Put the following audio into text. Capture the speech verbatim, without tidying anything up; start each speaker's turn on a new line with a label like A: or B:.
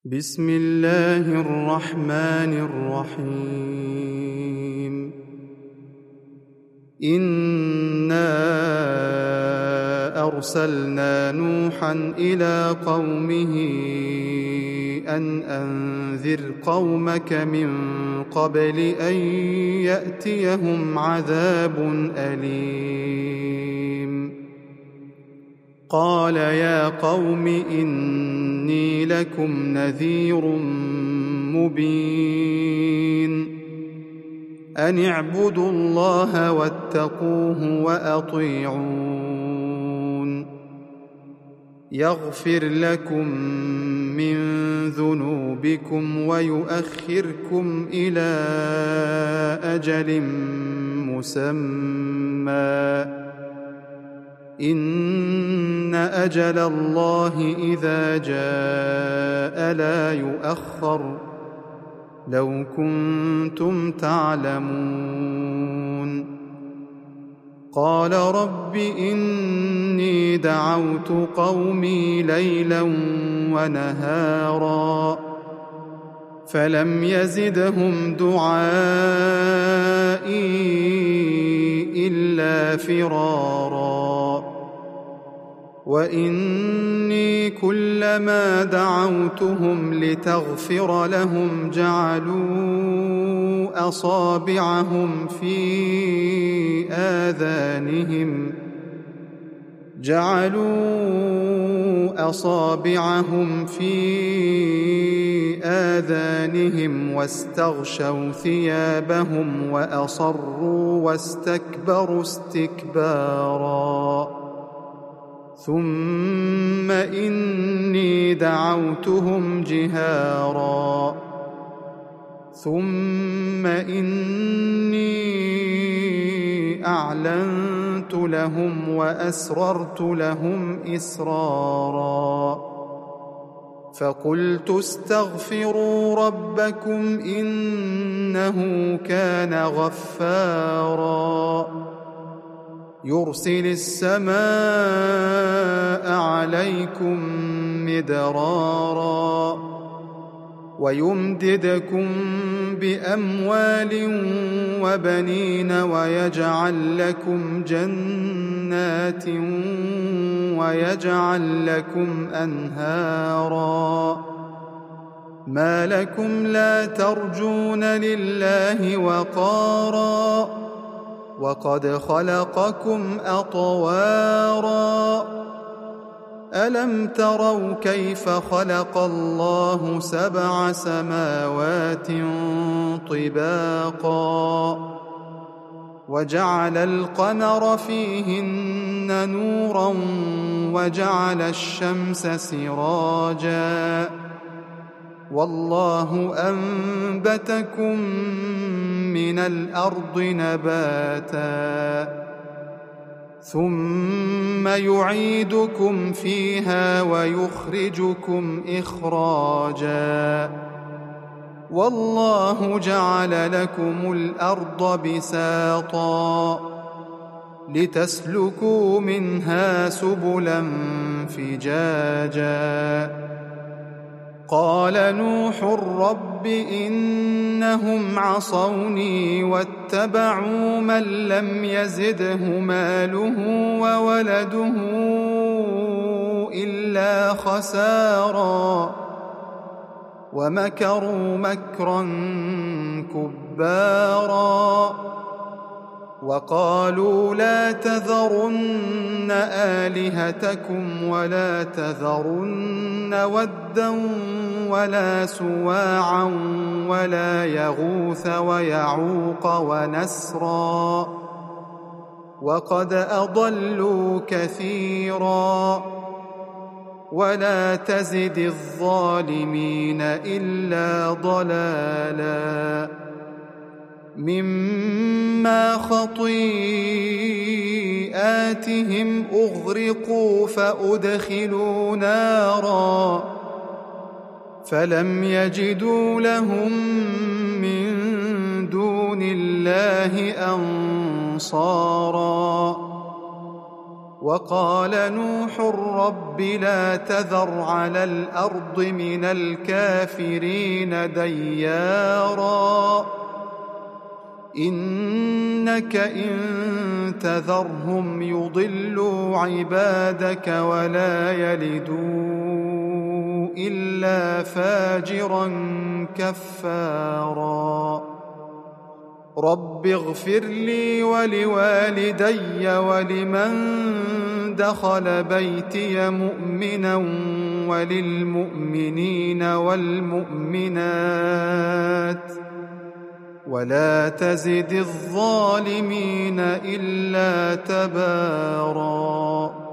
A: بسم الله الرحمن الرحيم إنا أرسلنا نوحا إلى قومه أن أنذر قومك من قبل أن يأتيهم عذاب أليم قال يا قوم إني لكم نذير مبين أن اعبدوا الله واتقوه وأطيعون يغفر لكم من ذنوبكم ويؤخركم إلى أجل مسمى إن أجل الله إذا جاء لا يؤخر لو كنتم تعلمون قال رب إني دعوت قومي ليلا ونهارا فلم يزدهم دعائي إلا فرارا وإني كلما دعوتهم لتغفر لهم جعلوا أصابعهم في آذانهم جعلوا أصابعهم في آذانهم واستغشوا ثيابهم وأصروا واستكبروا استكبارا ثم إني دعوتهم جهارا ثم إني أعلنت لهم وأسررت لهم إسرارا فقلت استغفروا ربكم إنه كان غفارا يرسل السماء عليكم مدرارا ويمددكم بأموال وبنين ويجعل لكم جنات ويجعل لكم أنهارا ما لكم لا ترجون لله وقارا وقد خلقكم أطوارا ألم تروا كيف خلق الله سبع سماوات طباقا وجعل القمر فيهن نورا وجعل الشمس سراجا والله أنبتكم من الأرض نباتا ثم يعيدكم فيها ويخرجكم إخراجا والله جعل لكم الأرض بساطا لتسلكوا منها سبلا فجاجا قال نوح رب إنهم عصوني واتبعوا من لم يزده ماله وولده إلا خسارا ومكروا مكرا كبارا وقالوا لا تذرن آلهتكم ولا تذرن ودا ولا سواعا ولا يغوث ويعوق ونسرا وقد أضلوا كثيرا ولا تزد الظالمين إلا ضلالا مما خطيئاتهم أغرقوا فأدخلوا نارا فلم يجدوا لهم من دون الله أنصارا وقال نوح رب لا تذر على الأرض من الكافرين ديارا إنك إن تذرهم يضلوا عبادك ولا يلدوا إلا فاجرا كفارا رب اغفر لي ولوالدي ولمن دخل بيتي مؤمنا وللمؤمنين والمؤمنات ولا تزد الظالمين إلا تباراً